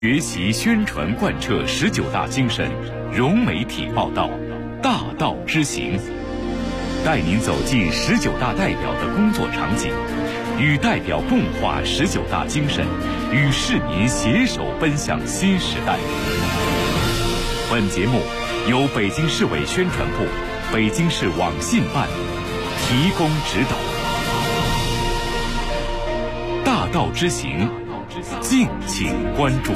学习宣传贯彻19大精神，融媒体报道，大道之行，带您走进19大代表的工作场景，与代表共话19大精神，与市民携手奔向新时代。本节目由北京市委宣传部、北京市网信办提供指导。大道之行，敬请关注。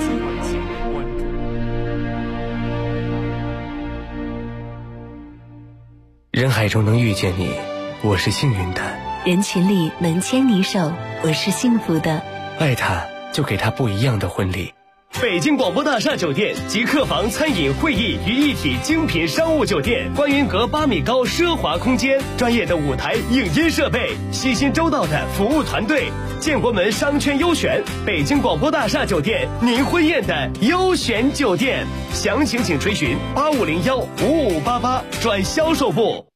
人海中能遇见你，我是幸运的； 人群里能牵你手，我是幸福的。 爱他，就给他不一样的婚礼。 北京广播大厦酒店集客房、餐饮、会议于一体精品商务酒店，观云阁8米高奢华空间，专业的舞台影音设备，细心周到的服务团队，建国门商圈优选，北京广播大厦酒店，您婚宴的优选酒店。详情请垂询8501-5588转销售部。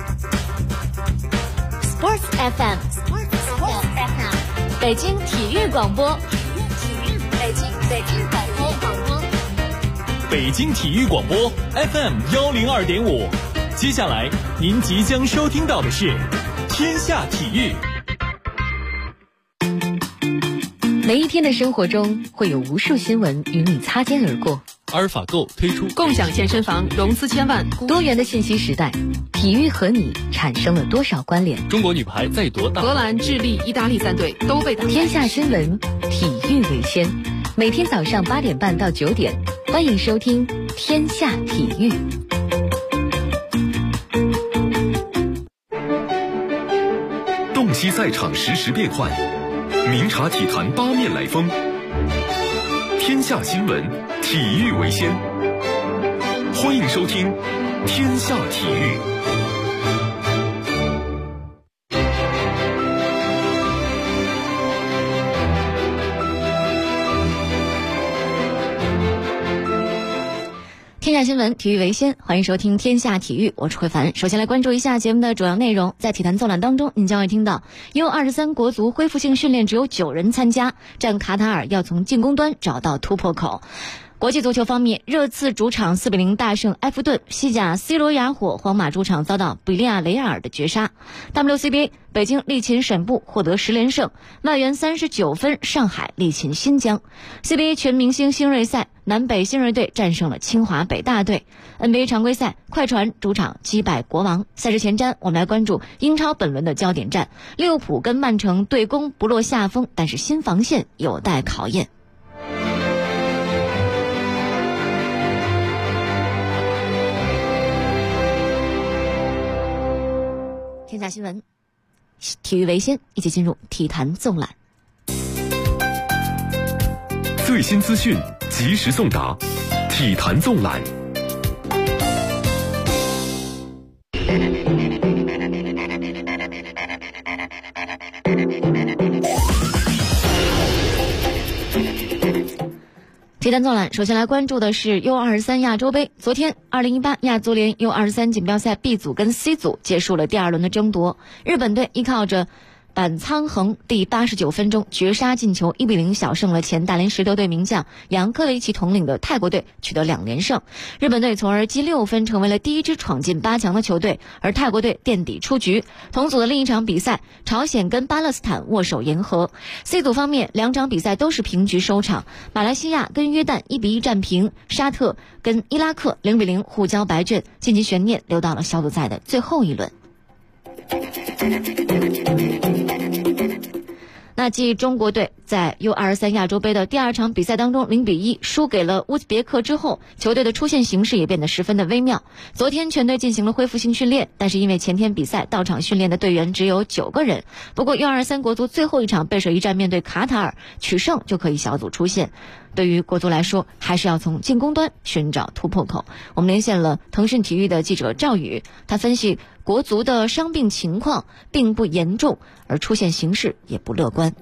Sports FM， 北京体育广播， 北京体育广播 FM102.5。接下来您即将收听到的是天下体育。 每一天的生活中会有无数新闻与你擦肩而过。 阿尔法购推出共享健身房融资1000万。 多元的信息时代，体育和你产生了多少关联？ 中国女排再夺大。 荷兰、智利、意大利3队都被打。 天下新闻，体育为先。每天早上8点半到9点，欢迎收听天下体育。 洞悉赛场实时变幻，明察体坛八面来风。天下新闻，体育为先。欢迎收听天下体育。 天下新闻，体育为先，欢迎收听天下体育，我是慧凡。首先来关注一下节目的主要内容。在体坛纵览当中，您将会听到 U23 国足恢复性训练只有9人参加，战卡塔尔要从进攻端找到突破口。国际足球方面，热刺主场4比0大胜埃弗顿，西甲 C 罗雅火皇马主场遭到比利亚雷亚尔的绝杀。WCBA 北京力擒沈布获得10连胜，外援39分，上海力擒新疆。CBA 全明星新锐赛，南北新锐队战胜了清华北大队。NBA 常规赛，快船主场击败国王。赛事前瞻，我们来关注英超本轮的焦点战，利物浦跟曼城对攻不落下风，但是新防线有待考验。天下新闻，体育为先，一起进入体坛纵览。 最新资讯，及时送达，体坛纵览。体坛纵览，首先来关注的是 U23 亚洲杯。昨天2018亚足联 U23 锦标赛 B 组跟 C 组结束了第2轮的争夺，日本队依靠着板仓恒第89分钟绝杀进球1比0小胜了前大连实德队名将杨科维奇统领的泰国队，取得2连胜。日本队从而积6分，成为了第一支闯进8强的球队，而泰国队垫底出局。同组的另一场比赛，朝鲜跟巴勒斯坦握手言和。C 组方面，2场比赛都是平局收场，马来西亚跟约旦1比1战平，沙特跟伊拉克0比0互交白卷，晋级悬念留到了小组赛的最后一轮。那继中国队在 U23 亚洲杯的第2场比赛当中0比1输给了乌兹别克之后，球队的出线形势也变得十分的微妙。昨天全队进行了恢复性训练，但是因为前天比赛到场训练的队员只有9个人。不过 U23 国足最后一场背水一战面对卡塔尔，取胜就可以小组出线。对于国足来说，还是要从进攻端寻找突破口。我们连线了腾讯体育的记者赵宇，他分析国足的伤病情况并不严重，而出线形势也不乐观。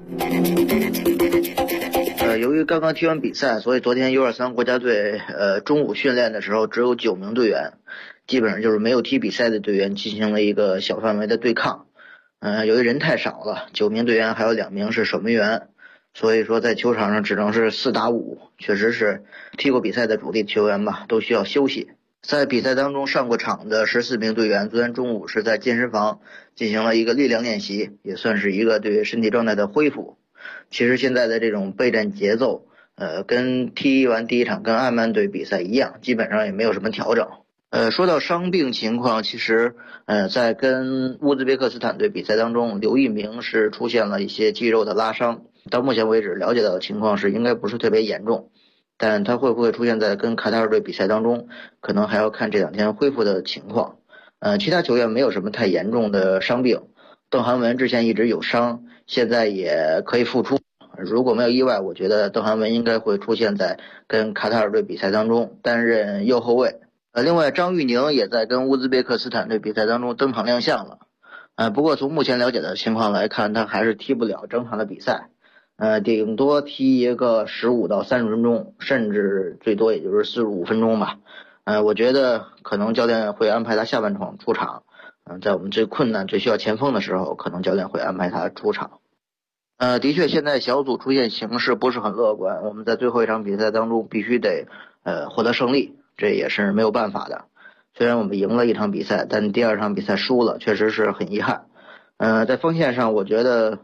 由于刚刚踢完比赛，所以昨天 U23 国家队中午训练的时候只有9名队员，基本上就是没有踢比赛的队员进行了一个小范围的对抗。由于人太少了，9名队员还有2名是守门员， 所以说在球场上只能是4打5，确实是踢过比赛的主力球员吧，都需要休息。在比赛当中上过场的14名队员，昨天中午是在健身房进行了一个力量练习，也算是一个对身体状态的恢复。其实现在的这种备战节奏跟踢完第一场跟安曼队比赛一样，基本上也没有什么调整。说到伤病情况，其实在跟乌兹别克斯坦队比赛当中，刘一鸣是出现了一些肌肉的拉伤，到目前为止了解到的情况是应该不是特别严重，但他会不会出现在跟卡塔尔队比赛当中，可能还要看这2天恢复的情况。其他球员没有什么太严重的伤病，邓涵文之前一直有伤，现在也可以复出，如果没有意外，我觉得邓涵文应该会出现在跟卡塔尔队比赛当中担任右后卫。另外张玉宁也在跟乌兹别克斯坦队比赛当中登场亮相了，不过从目前了解的情况来看，他还是踢不了正常的比赛，顶多踢一个15到30分钟，甚至最多也就是45分钟吧。我觉得可能教练会安排他下半场出场，在我们最困难最需要前锋的时候，可能教练会安排他出场。的确现在小组出现形势不是很乐观，我们在最后一场比赛当中必须得获得胜利，这也是没有办法的。虽然我们赢了一场比赛，但第2场比赛输了，确实是很遗憾。在锋线上我觉得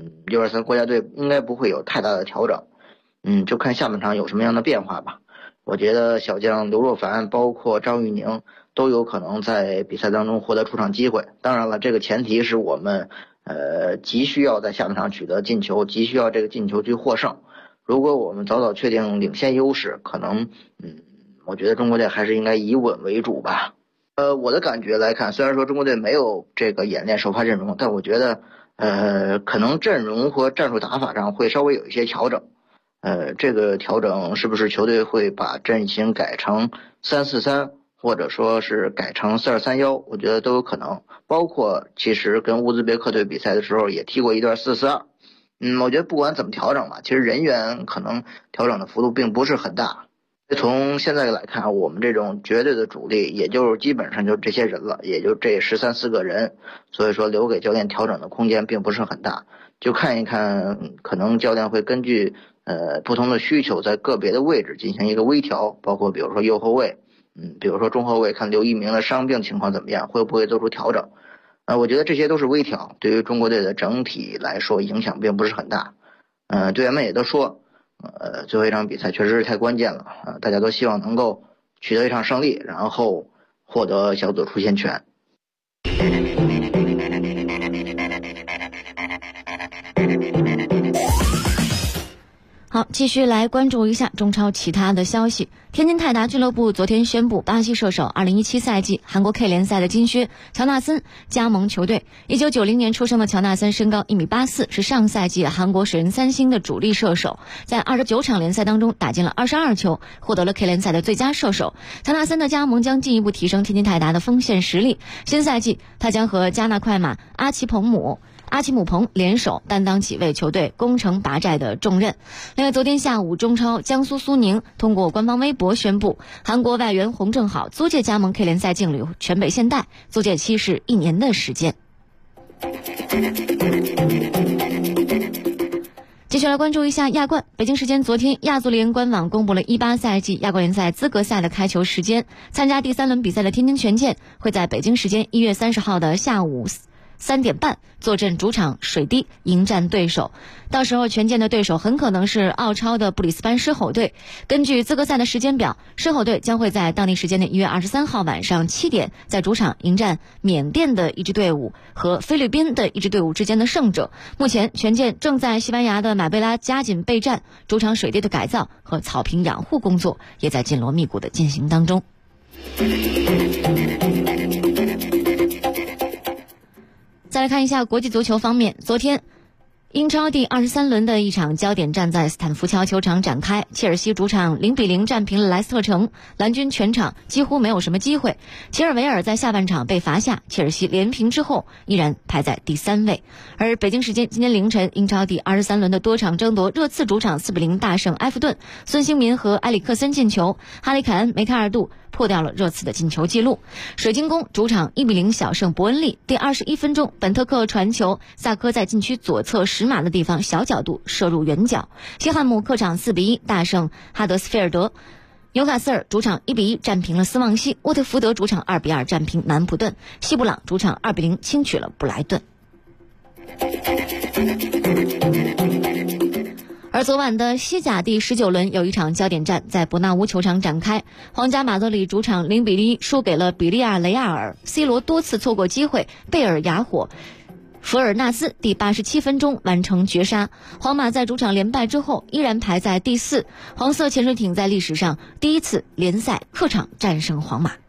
U23国家队应该不会有太大的调整，就看下半场有什么样的变化吧。我觉得小将刘若凡包括张玉宁都有可能在比赛当中获得出场机会，当然了，这个前提是我们急需要在下半场取得进球，急需要这个进球去获胜。如果我们早早确定领先优势，可能我觉得中国队还是应该以稳为主吧。我的感觉来看，虽然说中国队没有这个演练首发阵容，但我觉得可能阵容和战术打法上会稍微有一些调整。这个调整是不是球队会把阵型改成3-4-3，或者说是改成4-2-3-1，我觉得都有可能。包括其实跟乌兹别克队比赛的时候也踢过一段4-4-2。我觉得不管怎么调整吧，其实人员可能调整的幅度并不是很大。从现在来看，我们这种绝对的主力也就基本上就这些人了，也就这13-14个人，所以说留给教练调整的空间并不是很大。就看一看，可能教练会根据不同的需求，在个别的位置进行一个微调，包括比如说右后卫，比如说中后卫，看刘一鸣的伤病情况怎么样，会不会做出调整。我觉得这些都是微调，对于中国队的整体来说影响并不是很大。队员们也都说最后一场比赛确实是太关键了，大家都希望能够取得一场胜利，然后获得小组出线权。 好，继续来关注一下中超其他的消息。天津泰达俱乐部昨天宣布，巴西射手2017赛季韩国 K 联赛的金靴乔纳森加盟球队。1990年出生的乔纳森身高1.84米，是上赛季韩国水人3星的主力射手，在29场联赛当中打进了22球，获得了 K 联赛的最佳射手。乔纳森的加盟将进一步提升天津泰达的锋线实力。新赛季他将和加纳快马阿奇姆彭联手担当起为球队攻城拔寨的重任。另外，昨天下午，中超江苏苏宁通过官方微博宣布，韩国外援洪正好租借加盟 K 联赛劲旅全北现代，租借期是1年的时间。继续来关注一下亚冠。北京时间昨天，亚足联官网公布了18赛季亚冠联赛资格赛的开球时间。参加第3轮比赛的天津权健会在北京时间1月30号的下午3点半坐镇主场水滴迎战对手，到时候权健的对手很可能是澳超的布里斯班狮吼队。根据资格赛的时间表，狮吼队将会在当地时间的1月23号晚上7点在主场迎战缅甸的一支队伍和菲律宾的一支队伍之间的胜者。目前权健正在西班牙的马贝拉加紧备战，主场水滴的改造和草坪养护工作也在紧锣密鼓的进行当中。再来看一下国际足球方面，昨天英超第23轮的一场焦点战在斯坦福桥球场展开，切尔西主场0-0战平了莱斯特城，蓝军全场几乎没有什么机会。齐尔维尔在下半场被罚下，切尔西连平之后依然排在第3位。而北京时间今天凌晨，英超第23轮的多场争夺，热刺主场4-0大胜埃弗顿，孙兴民和埃里克森进球，哈里凯恩、梅开二度， 破掉了热刺的进球纪录。水晶宫主场1-0小胜伯恩利，第21分钟，本特克传球，萨科在禁区左侧10码的地方小角度射入远角。西汉姆客场4-1大胜哈德斯菲尔德。纽卡斯尔主场1-1战平了斯旺西，沃特福德主场2-2战平南普顿，西布朗主场2-0轻取了布莱顿。而昨晚的西甲第19轮有一场焦点战在伯纳乌球场展开，皇家马德里主场0-1输给了比利亚雷亚尔 ，C 罗多次错过机会，贝尔雅火弗尔纳斯第87分钟完成绝杀。皇马在主场连败之后依然排在第4，黄色潜水艇在历史上第一次联赛客场战胜皇马。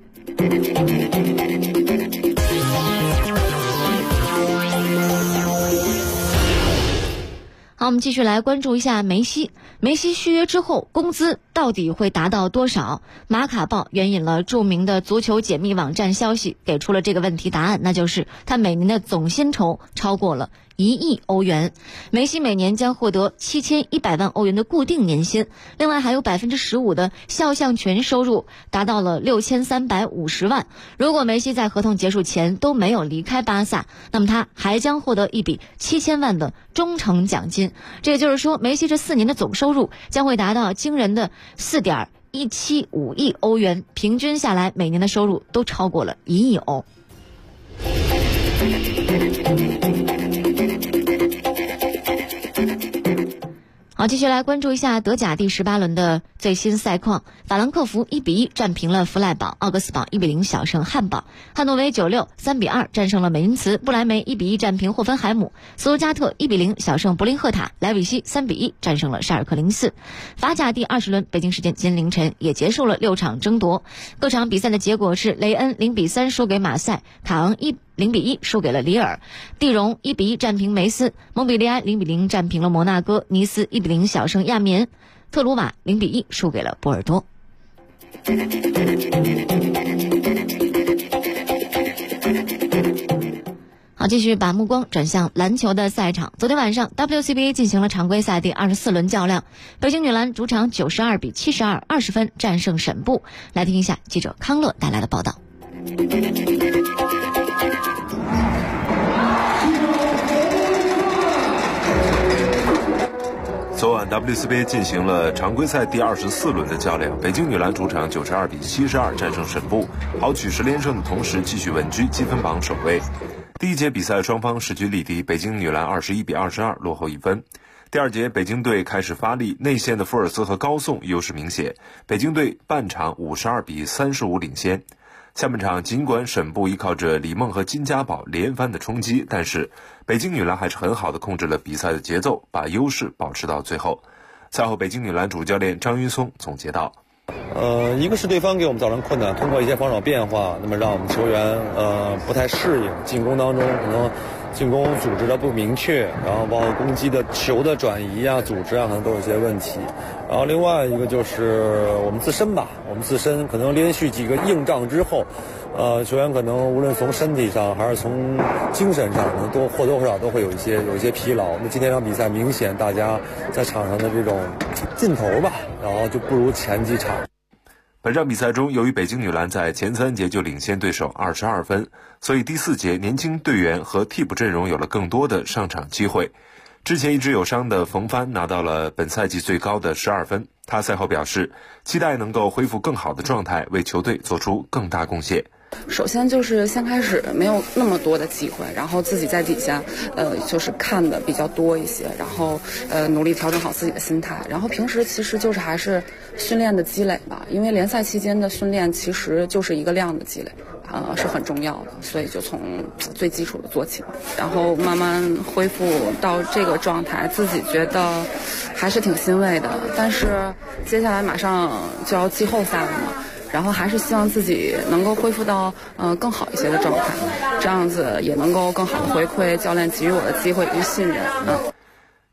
好，我们继续来关注一下梅西。梅西续约之后，工资到底会达到多少？马卡报援引了著名的足球解密网站消息，给出了这个问题答案，那就是他每年的总薪酬超过了1亿欧元。梅西每年将获得7100万欧元的固定年薪，另外还有15%的肖像权收入，达到了6350万。如果梅西在合同结束前都没有离开巴萨，那么他还将获得一笔7000万的忠诚奖金。这也就是说，梅西这4年的总收入将会达到惊人的4.175亿欧元，平均下来每年的收入都超过了1亿欧。好，继续来关注一下德甲第18轮的最新赛况。法兰克福1-1战平了弗赖堡，奥格斯堡1-0小胜汉堡，汉诺威96 3-2战胜了美因茨，不莱梅1-1战平霍芬海姆，斯图加特1-0小胜柏林赫塔，莱比锡3-1战胜了沙尔克04。法甲第20轮北京时间今天凌晨也结束了6场争夺，各场比赛的结果是雷恩0-3输给马赛，卡昂0-1输给了里尔，蒂荣1-1战平梅斯，蒙彼利埃0-0战平了摩纳哥，尼斯1-0小胜亚眠，特鲁瓦0-1输给了波尔多。好，继续把目光转向篮球的赛场。昨天晚上 WCBA 进行了常规赛第24轮较量，北京女篮主场92-72 20分战胜沈布。来听一下记者康乐带来的报道。 昨晚 WCBA 进行了常规赛第24轮的较量，北京女篮主场92-72战胜沈布，豪取10连胜的同时继续稳居积分榜首位。第一节比赛双方势均力敌，北京女篮21-22落后1分。第二节北京队开始发力，内线的福尔斯和高颂优势明显，北京队半场52-35领先。下半场尽管沈布依靠着李梦和金家宝连番的冲击，但是北京女篮还是很好的控制了比赛的节奏，把优势保持到最后。赛后北京女篮主教练张云松总结道， 一个是对方给我们造成困难，通过一些防守变化，那么让我们球员不太适应，进攻当中可能进攻组织的不明确，然后包括攻击的球的转移啊、组织啊，可能都有一些问题。然后另外一个就是我们自身吧，我们自身可能连续几个硬仗之后，球员可能无论从身体上还是从精神上，可能或多或少都会有一些疲劳。那今天这场比赛明显大家在场上的这种劲头吧，然后就不如前几场。 本场比赛中，由于北京女篮在前3节就领先对手22分，所以第4节年轻队员和替补阵容有了更多的上场机会。之前一直有伤的冯帆拿到了本赛季最高的12分。他赛后表示，期待能够恢复更好的状态，为球队做出更大贡献。 首先就是先开始没有那么多的机会，然后自己在底下就是看的比较多一些，然后努力调整好自己的心态，然后平时其实就是还是训练的积累吧，因为联赛期间的训练其实就是一个量的积累，是很重要的，所以就从最基础的做起吧，然后慢慢恢复到这个状态，自己觉得还是挺欣慰的，但是接下来马上就要季后赛了嘛，然后还是希望自己能够恢复到更好一些的状态，这样子也能够更好的回馈教练给予我的机会与信任。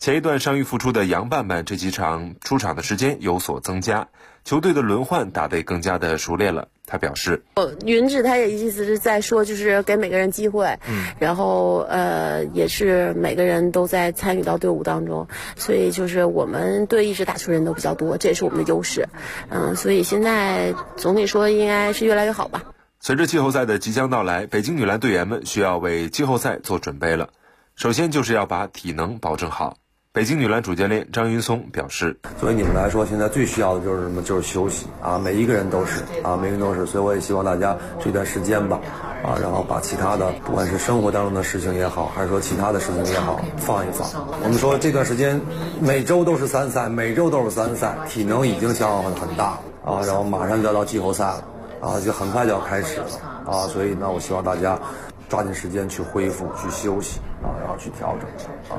前一段伤愈复出的杨伴伴这几场出场的时间有所增加，球队的轮换打得更加的熟练了。他表示， 云志他也意思是在说，就是给每个人机会，然后也是每个人都在参与到队伍当中，所以就是我们队一直打球人都比较多，这也是我们的优势，所以现在总体说应该是越来越好吧。 随着季后赛的即将到来，北京女篮队员们需要为季后赛做准备了。首先就是要把体能保证好。北京女篮主教练张云松表示， 作为你们来说，现在最需要的就是什么？就是休息啊！每一个人都是啊，每个人都是。所以我也希望大家这段时间吧，然后把其他的，不管是生活当中的事情也好，还是说其他的事情也好，放一放。我们说这段时间每周都是3赛，每周都是3赛，体能已经消耗很大啊，然后马上就要到季后赛了啊，就很快就要开始了啊，所以呢，我希望大家抓紧时间去恢复、去休息啊，然后去调整啊。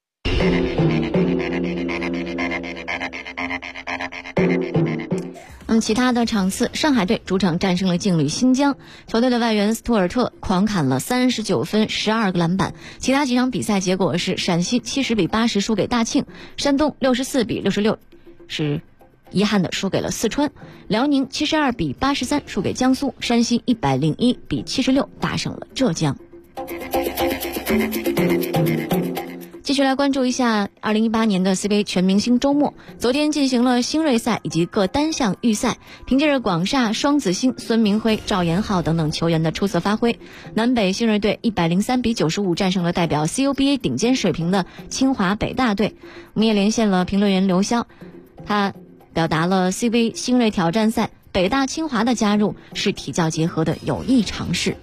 其他的场次，上海队主场战胜了劲旅新疆，球队的外援斯图尔特狂砍了39分，12个篮板。其他几场比赛结果是：陕西70比80输给大庆，山东64比66是遗憾的输给了四川，辽宁72比83输给江苏，山西101比76大胜了浙江。继续来关注一下2018年的 CBA 全明星周末，昨天进行了新锐赛以及各单项预赛，凭借着广厦双子星孙铭徽、赵延浩等等球员的出色发挥，南北新锐队103比95战胜了代表 CUBA 顶尖水平的清华北大队。我们也连线了评论员刘潇，他表达了 CBA 新锐挑战赛北大清华的加入是体教结合的有益尝试。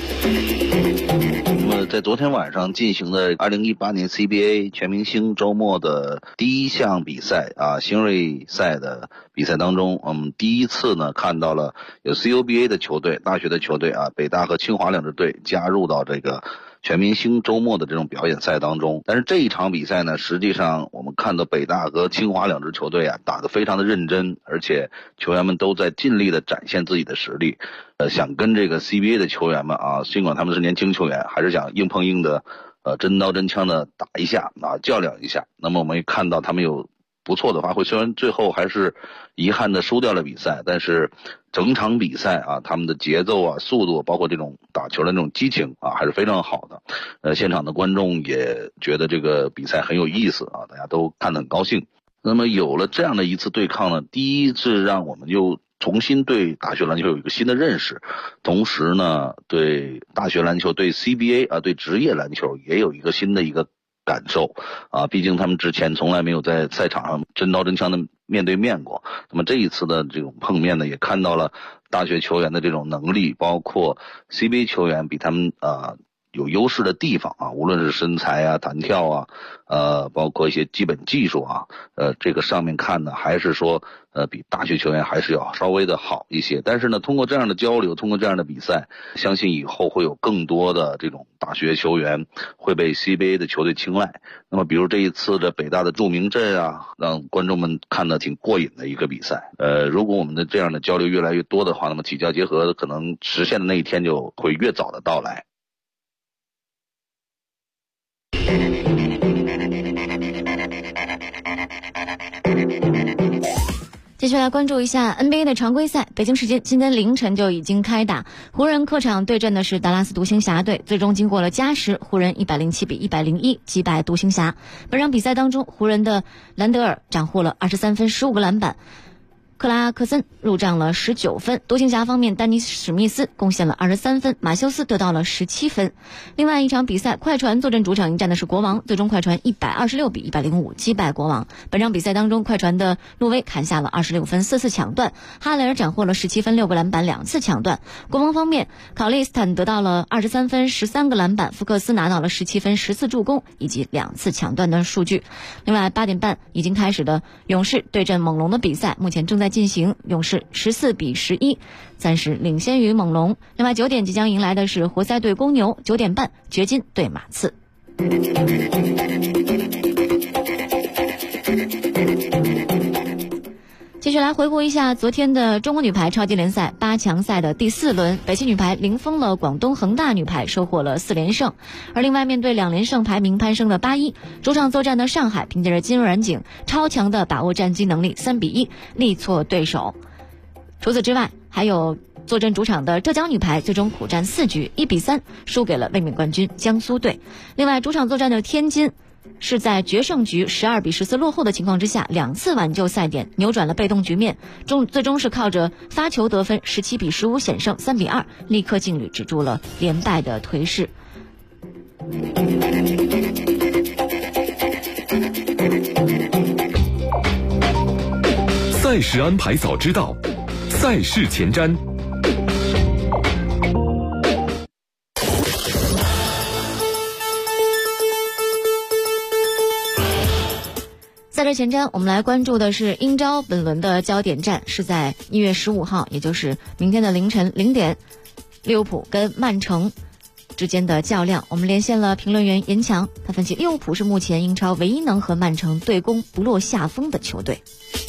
在昨天晚上进行的2018年 CBA 全明星周末的第一项比赛新锐赛的比赛当中，我们第一次呢看到了有 CUBA 的球队、大学的球队北大和清华两支队加入到这个全明星周末的这种表演赛当中。但是这一场比赛呢，实际上我们看到北大和清华两支球队打得非常的认真，而且球员们都在尽力的展现自己的实力，想跟这个 CBA 的球员们尽管他们是年轻球员，还是想硬碰硬的真刀真枪的打一下较量一下。那么我们也看到他们有不错的发挥，虽然最后还是遗憾的输掉了比赛，但是整场比赛他们的节奏速度，包括这种打球的那种激情还是非常好的。现场的观众也觉得这个比赛很有意思大家都看得很高兴。那么有了这样的一次对抗呢，第一是让我们又重新对大学篮球有一个新的认识，同时呢，对大学篮球、对 CBA 对职业篮球也有一个新的一个感受毕竟他们之前从来没有在赛场上真刀真枪的面对面过。那么这一次的这种碰面呢，也看到了大学球员的这种能力，包括 CBA 球员比他们有优势的地方无论是身材弹跳包括一些基本技术这个上面看呢，还是说比大学球员还是要稍微的好一些。但是呢，通过这样的交流，通过这样的比赛，相信以后会有更多的这种大学球员会被 CBA 的球队青睐。那么比如这一次的北大的祝明镇让观众们看得挺过瘾的一个比赛。如果我们的这样的交流越来越多的话，那么体教结合可能实现的那一天就会越早的到来。 接下来关注一下 NBA 的常规赛，北京时间今天凌晨就已经开打，湖人客场对阵的是达拉斯独行侠队，最终经过了加时，湖人107比101击败独行侠。本场比赛当中，湖人的兰德尔斩获了23分15个篮板，克拉克森入账了19分，独行侠方面丹尼斯史密斯贡献了23分，马修斯得到了17分。另外一场比赛，快船坐镇主场迎战的是国王，最终快船126比105击败国王。本场比赛当中，快船的路威砍下了26分4次抢断，哈雷尔斩获了17分6个篮板2次抢断。国王方面，考利斯坦得到了23分13个篮板，福克斯拿到了17分10次助攻以及2次抢断的数据。另外8点半已经开始的勇士对阵猛龙的比赛目前正在进行，勇士14比11暂时领先于猛龙。另外9点即将迎来的是活塞对公牛，9点半掘金对马刺。 继续来回顾一下昨天的中国女排超级联赛8强赛的第4轮，北汽女排零封了广东恒大女排，收获了4连胜。而另外面对2连胜排名攀升的8-1，主场作战的上海凭借着金软景超强的把握战机能力，3-1力挫对手。除此之外，还有坐镇主场的浙江女排最终苦战4局，1-3输给了卫冕冠军江苏队。另外主场作战的天津是在决胜局12-14落后的情况之下，2次挽救赛点，扭转了被动局面，最终是靠着发球得分17-15险胜3-2，立刻劲旅止住了连败的颓势。 赛事安排早知道，赛事前瞻。 赛事前瞻，我们来关注的是英超本轮的焦点战，是在1月15号，也就是明天的凌晨0点，利物浦跟曼城之间的较量。我们连线了评论员严强，他分析利物浦是目前英超唯一能和曼城对攻不落下风的球队。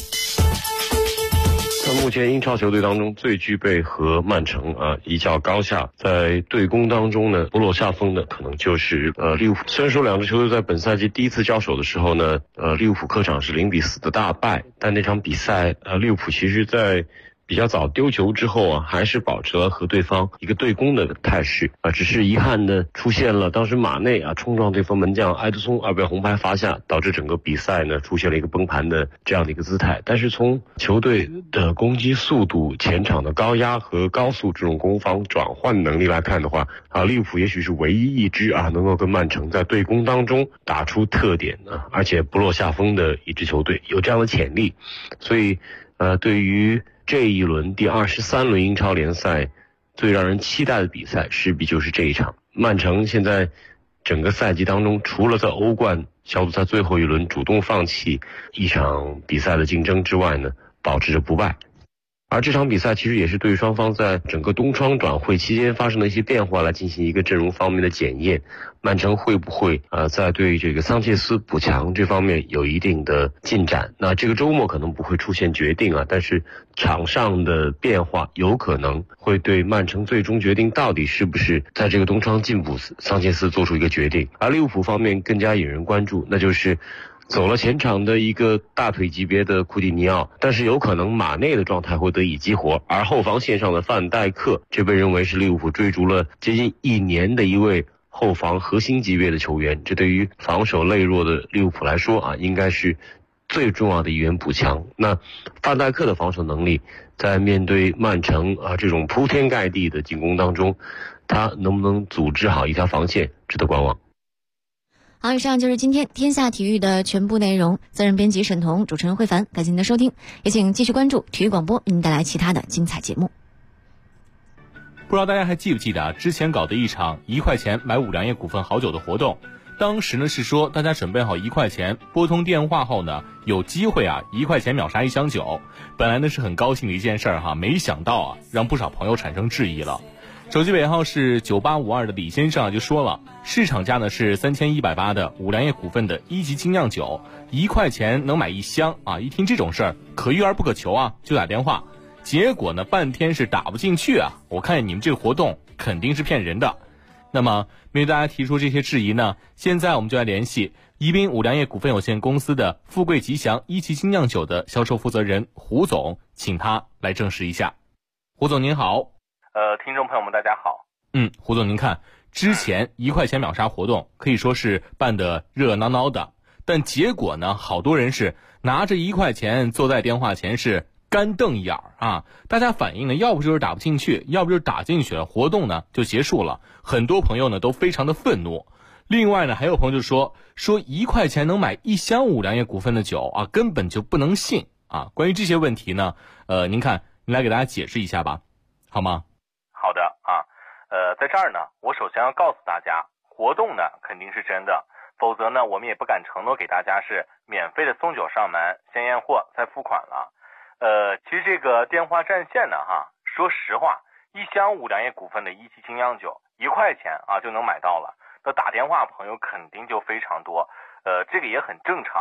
目前英超球队当中最具备和曼城一较高下，在对攻当中呢不落下风的可能就是利物浦。虽然说两支球队在本赛季第一次交手的时候呢，利物浦客场是0-4的大败，但那场比赛利物浦其实在比较早丢球之后还是保持了和对方一个对攻的态势只是遗憾的出现了当时马内冲撞对方门将埃德松而被红牌罚下，导致整个比赛呢出现了一个崩盘的这样的一个姿态。但是从球队的攻击速度、前场的高压和高速这种攻防转换能力来看的话利物浦也许是唯一一支能够跟曼城在对攻当中打出特点而且不落下风的一支球队，有这样的潜力。所以对于这一轮第23轮英超联赛最让人期待的比赛势必就是这一场。曼城现在整个赛季当中，除了在欧冠小组赛最后一轮主动放弃一场比赛的竞争之外呢，保持着不败。而这场比赛其实也是对双方在整个冬窗转会期间发生的一些变化来进行一个阵容方面的检验。曼城会不会在对这个桑切斯补强这方面有一定的进展？那这个周末可能不会出现决定但是场上的变化有可能会对曼城最终决定到底是不是在这个冬窗进补桑切斯做出一个决定。而利物浦方面更加引人关注，那就是走了前场的一个大腿级别的库蒂尼奥，但是有可能马内的状态会得以激活，而后防线上的范戴克，这被认为是利物浦追逐了接近1年的一位后防核心级别的球员，这对于防守羸弱的利物浦来说应该是最重要的一员补强。那范戴克的防守能力在面对曼城这种铺天盖地的进攻当中，他能不能组织好一条防线，值得观望。 好，以上就是今天天下体育的全部内容。责任编辑沈彤，主持人慧凡，感谢您的收听，也请继续关注体育广播，为您带来其他的精彩节目。 不知道大家还记不记得之前搞的一场1块钱买五粮液股份好酒的活动，当时呢是说大家准备好1块钱，拨通电话后呢有机会1块钱秒杀1箱酒。本来呢是很高兴的一件事没想到让不少朋友产生质疑了。手机尾号是9852的李先生就说了，市场价呢是3180的五粮液股份的1级精酿酒，1块钱能买1箱一听这种事儿可遇而不可求就打电话，结果呢半天是打不进去我看你们这个活动肯定是骗人的。那么面对大家提出这些质疑呢，现在我们就来联系宜宾五粮液股份有限公司的富贵吉祥1级精酿酒的销售负责人胡总，请他来证实一下。胡总您好。 听众朋友们大家好。 胡总您看，之前1块钱秒杀活动可以说是办得热热闹闹的，但结果呢好多人是拿着1块钱坐在电话前是干瞪眼大家反映呢要不就是打不进去，要不就是打进去了，活动呢就结束了。很多朋友呢都非常的愤怒。另外呢还有朋友就说1块钱能买1箱五粮液股份的酒根本就不能信关于这些问题呢您看您来给大家解释一下吧，好吗？ 好的在这儿呢我首先要告诉大家，活动呢肯定是真的，否则呢我们也不敢承诺给大家是免费的送酒上门，先验货再付款了。其实这个电话占线呢说实话，1箱五粮液股份的1级精酿酒1块钱就能买到了，那打电话朋友肯定就非常多，这个也很正常。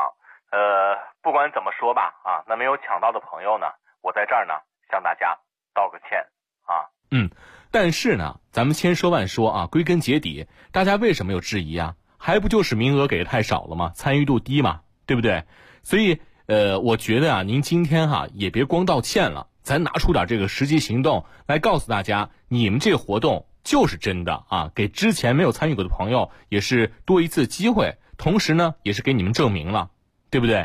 不管怎么说吧啊，那没有抢到的朋友呢，我在这儿呢向大家道个歉啊。 但是呢，咱们千说万说啊，归根结底，大家为什么有质疑啊？还不就是名额给的太少了吗？参与度低嘛，对不对？所以我觉得啊，您今天也别光道歉了，咱拿出点这个实际行动来告诉大家，你们这个活动就是真的啊，给之前没有参与过的朋友也是多一次机会，同时呢，也是给你们证明了，对不对？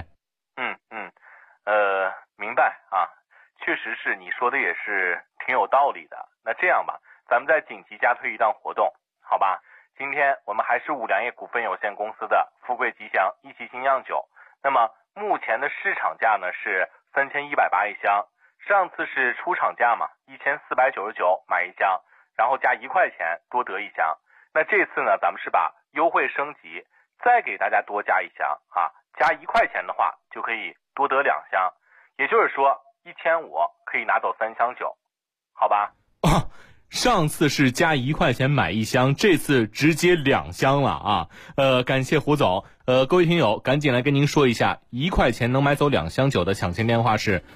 明白啊，确实是你说的也是挺有道理的。那这样吧，咱们再紧急加推一档活动，好吧？今天我们还是五粮液股份有限公司的富贵吉祥一期精酿酒，那么目前的市场价呢是3180一箱，上次是出厂价嘛，1499买一箱，然后加1块钱多得一箱。那这次呢，咱们是把优惠升级，再给大家多加一箱啊，加1块钱的话就可以多得2箱，也就是说1500可以拿走3箱酒，好吧？ 上次是加1块钱买一箱，这次直接2箱了啊！感谢胡总。各位听友，赶紧来跟您说一下，1块钱能买走2箱酒的抢钱电话是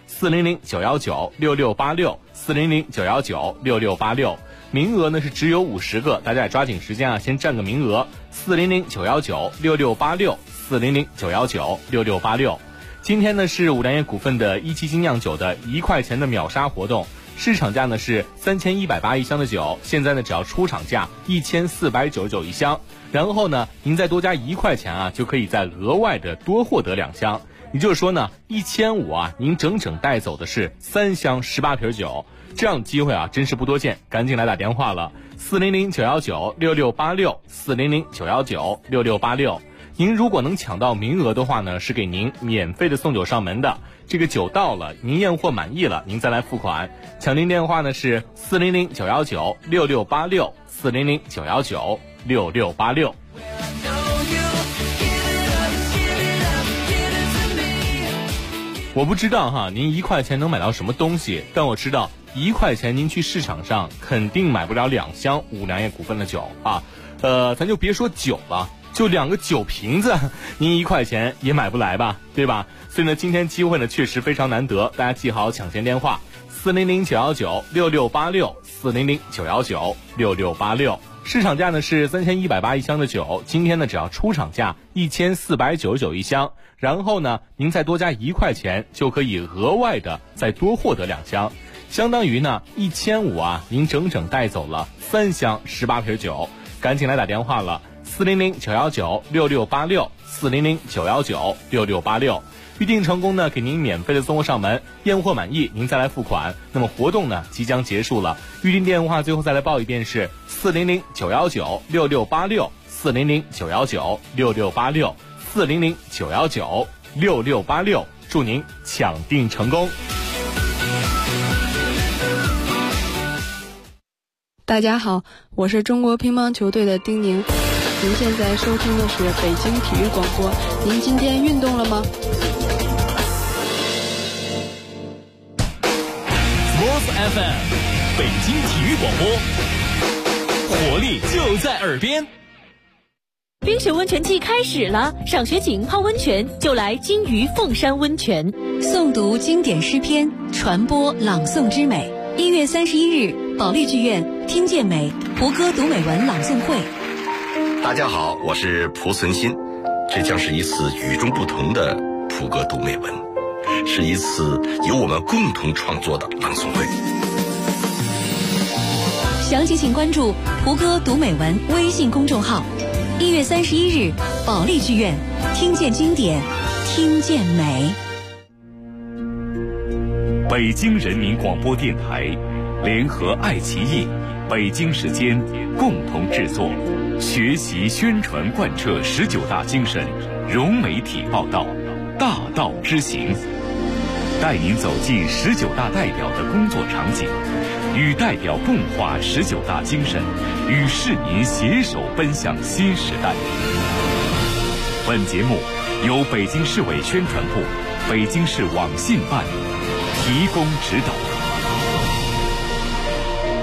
400-919-6686，400-919-6686。名额呢是只有50个，大家也抓紧时间啊，先占个名额。400-919-6686，400-919-6686。今天呢是五粮液股份的一期精酿酒的1块钱的秒杀活动。市场价呢是3180一箱的酒，现在呢只要出厂价1499一箱，然后呢您再多加1块钱啊，就可以再额外的多获得2箱。也就是说呢，1500啊，您整整带走的是3箱18瓶酒，这样的机会啊真是不多见，赶紧来打电话了，400-919-6686，400-919-6686。您如果能抢到名额的话呢，是给您免费的送酒上门的。这个酒到了，您验货满意了，您再来付款。抢订电话呢是400-919-6686，400-919-6686。我不知道哈，您1块钱能买到什么东西，但我知道1块钱您去市场上肯定买不了2箱五粮液股份的酒啊。咱就别说酒了，就2个酒瓶子，您1块钱也买不来吧，对吧？所以呢，今天机会呢确实非常难得，大家记好抢钱电话：400-919-6686，400-919-6686。市场价呢是3180一箱的酒，今天呢只要出厂价1499一箱，然后呢您再多加1块钱，就可以额外的再多获得2箱，相当于呢1500啊，您整整带走了3箱18瓶酒，赶紧来打电话了，400-919-6686，400-919-6686。预定成功呢，给您免费的送货上门，验货满意您再来付款。那么活动呢即将结束了，预定电话最后再来报一遍是400-919-6686，400-919-6686，400-919-6686。祝您抢订成功。 大家好，我是中国乒乓球队的丁宁，您现在收听的是北京体育广播。您今天运动了吗 ？Sports FM， 北京体育广播，活力就在耳边。 冰雪温泉季开始了，赏雪景、泡温泉就来金鱼凤山温泉。 诵读经典诗篇，传播朗诵之美。1月31日，保利剧院听见美胡歌读美文朗诵会。 大家好，我是蒲存昕，这将是一次与众不同的胡歌读美文，是一次由我们共同创作的朗诵会。 详情请关注胡歌读美文微信公众号。1月31日，保利剧院听见经典，听见美。 北京人民广播电台联合爱奇艺、北京时间共同制作，学习宣传贯彻19大精神，融媒体报道，大道之行，带您走进19大代表的工作场景，与代表共话19大精神，与市民携手奔向新时代。本节目由北京市委宣传部、北京市网信办提供指导。